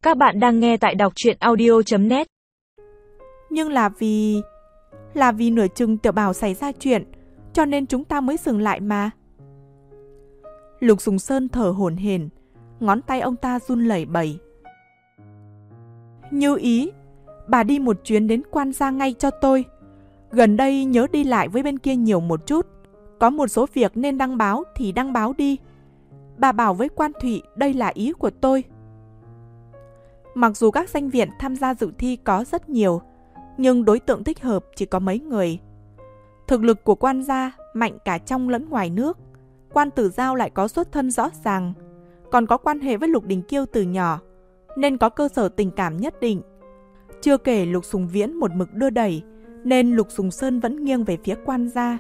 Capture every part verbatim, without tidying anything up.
Các bạn đang nghe tại đọc truyện audio chấm net. Nhưng là vì... Là vì nửa chừng Tiểu Bảo xảy ra chuyện, cho nên chúng ta mới dừng lại mà. Lục Sùng Sơn thở hổn hển, ngón tay ông ta run lẩy bẩy. Như ý, bà đi một chuyến đến Quan Gia ngay cho tôi. Gần đây nhớ đi lại với bên kia nhiều một chút. Có một số việc nên đăng báo thì đăng báo đi. Bà bảo với Quan Thụy đây là ý của tôi. Mặc dù các danh viện tham gia dự thi có rất nhiều, nhưng đối tượng thích hợp chỉ có mấy người. Thực lực của Quan Gia mạnh cả trong lẫn ngoài nước. Quan Tử Giao lại có xuất thân rõ ràng, còn có quan hệ với Lục Đình Kiêu từ nhỏ, nên có cơ sở tình cảm nhất định. Chưa kể Lục Sùng Viễn một mực đưa đẩy, nên Lục Sùng Sơn vẫn nghiêng về phía Quan Gia.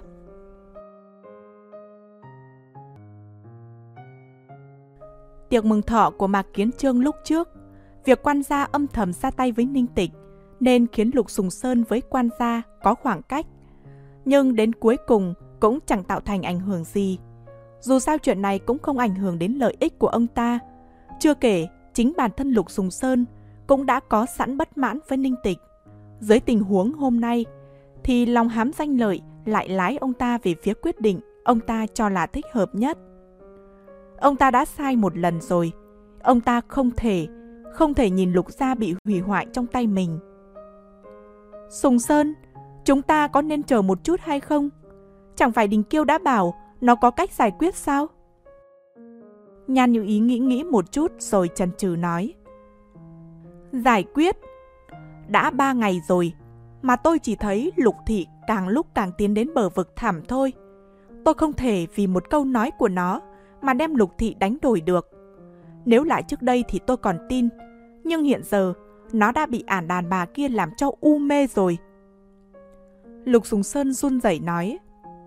Tiệc mừng thọ của Mạc Kiến Trương lúc trước, việc Quan Gia âm thầm ra tay với Ninh Tịch nên khiến Lục Sùng Sơn với Quan Gia có khoảng cách. Nhưng đến cuối cùng cũng chẳng tạo thành ảnh hưởng gì. Dù sao chuyện này cũng không ảnh hưởng đến lợi ích của ông ta. Chưa kể, chính bản thân Lục Sùng Sơn cũng đã có sẵn bất mãn với Ninh Tịch. Dưới tình huống hôm nay, thì lòng hám danh lợi lại lái ông ta về phía quyết định ông ta cho là thích hợp nhất. Ông ta đã sai một lần rồi. Ông ta không thể, không thể nhìn Lục gia bị hủy hoại trong tay mình. Sùng Sơn, chúng ta có nên chờ một chút hay không? Chẳng phải Đình Kiêu đã bảo nó có cách giải quyết sao? Nhan Như Ý nghĩ nghĩ một chút rồi chần chừ nói. Giải quyết? Đã ba ngày rồi, mà tôi chỉ thấy Lục Thị càng lúc càng tiến đến bờ vực thẳm thôi. Tôi không thể vì một câu nói của nó mà đem Lục Thị đánh đổi được. Nếu lại trước đây thì tôi còn tin, nhưng hiện giờ nó đã bị ản đàn bà kia làm cho u mê rồi. Lục Sùng Sơn run rẩy nói.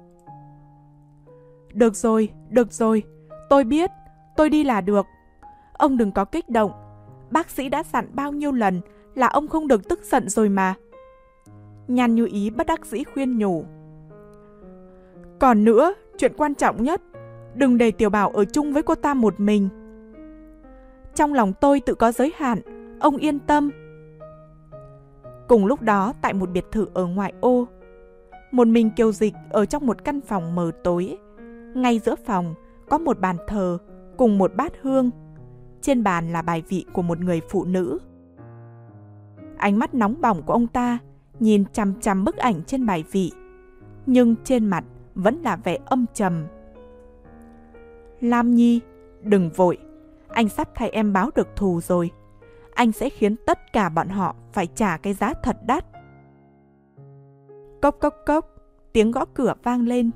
Được rồi, được rồi, tôi biết, tôi đi là được. Ông đừng có kích động, bác sĩ đã dặn bao nhiêu lần là ông không được tức giận rồi mà. Nhan Như Ý bất đắc dĩ khuyên nhủ. Còn nữa, chuyện quan trọng nhất, đừng để Tiểu Bảo ở chung với cô ta một mình. Trong lòng tôi tự có giới hạn, ông yên tâm. Cùng lúc đó, tại một biệt thự ở ngoại ô, một mình Kiều Dịch ở trong một căn phòng mờ tối. Ngay giữa phòng có một bàn thờ cùng một bát hương. Trên bàn là bài vị của một người phụ nữ. Ánh mắt nóng bỏng của ông ta nhìn chằm chằm bức ảnh trên bài vị, nhưng trên mặt vẫn là vẻ âm trầm. Lam Nhi, đừng vội, anh sắp thay em báo được thù rồi. Anh sẽ khiến tất cả bọn họ phải trả cái giá thật đắt. Cốc cốc cốc, tiếng gõ cửa vang lên.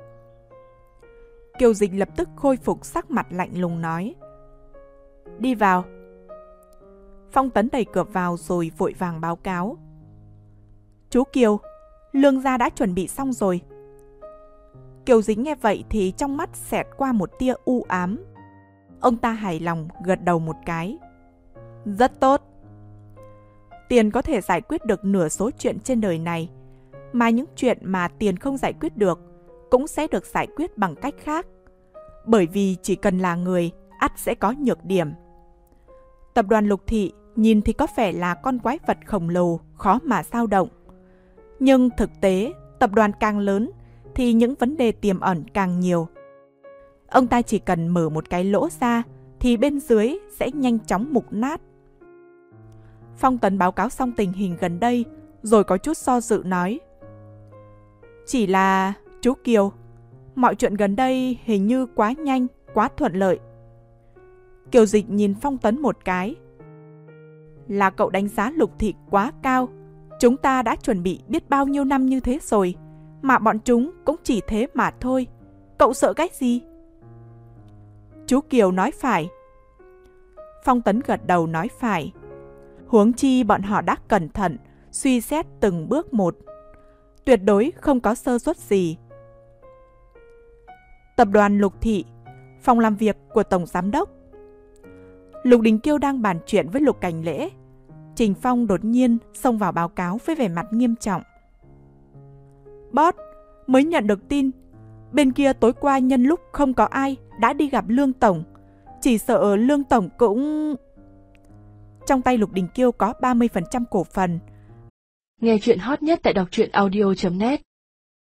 Kiều Dịch lập tức khôi phục sắc mặt lạnh lùng nói. Đi vào. Phong Tấn đẩy cửa vào rồi vội vàng báo cáo. Chú Kiều, Lương gia đã chuẩn bị xong rồi. Kiều Dịch nghe vậy thì trong mắt xẹt qua một tia u ám. Ông ta hài lòng gật đầu một cái. Rất tốt. Tiền có thể giải quyết được nửa số chuyện trên đời này, mà những chuyện mà tiền không giải quyết được cũng sẽ được giải quyết bằng cách khác. Bởi vì chỉ cần là người, ắt sẽ có nhược điểm. Tập đoàn Lục Thị nhìn thì có vẻ là con quái vật khổng lồ, khó mà dao động. Nhưng thực tế, tập đoàn càng lớn thì những vấn đề tiềm ẩn càng nhiều. Ông ta chỉ cần mở một cái lỗ ra thì bên dưới sẽ nhanh chóng mục nát. Phong Tấn báo cáo xong tình hình gần đây rồi có chút do dự nói. Chỉ là, chú Kiều, mọi chuyện gần đây hình như quá nhanh, quá thuận lợi. Kiều Dịch nhìn Phong Tấn một cái. Là cậu đánh giá Lục Thị quá cao. Chúng ta đã chuẩn bị biết bao nhiêu năm như thế rồi, mà bọn chúng cũng chỉ thế mà thôi. Cậu sợ cái gì? Chú Kiều nói phải. Phong Tấn gật đầu nói phải. Huống chi bọn họ đã cẩn thận, suy xét từng bước một. Tuyệt đối không có sơ suất gì. Tập đoàn Lục Thị, phòng làm việc của Tổng Giám đốc. Lục Đình Kiêu đang bàn chuyện với Lục Cảnh Lễ. Trình Phong đột nhiên xông vào báo cáo với vẻ mặt nghiêm trọng. Boss, mới nhận được tin. Bên kia tối qua nhân lúc không có ai đã đi gặp Lương Tổng. Chỉ sợ Lương Tổng cũng... trong tay Lục Đình Kiêu có ba mươi phần trăm cổ phần. Nghe chuyện hot nhất tại đọc truyện audio chấm net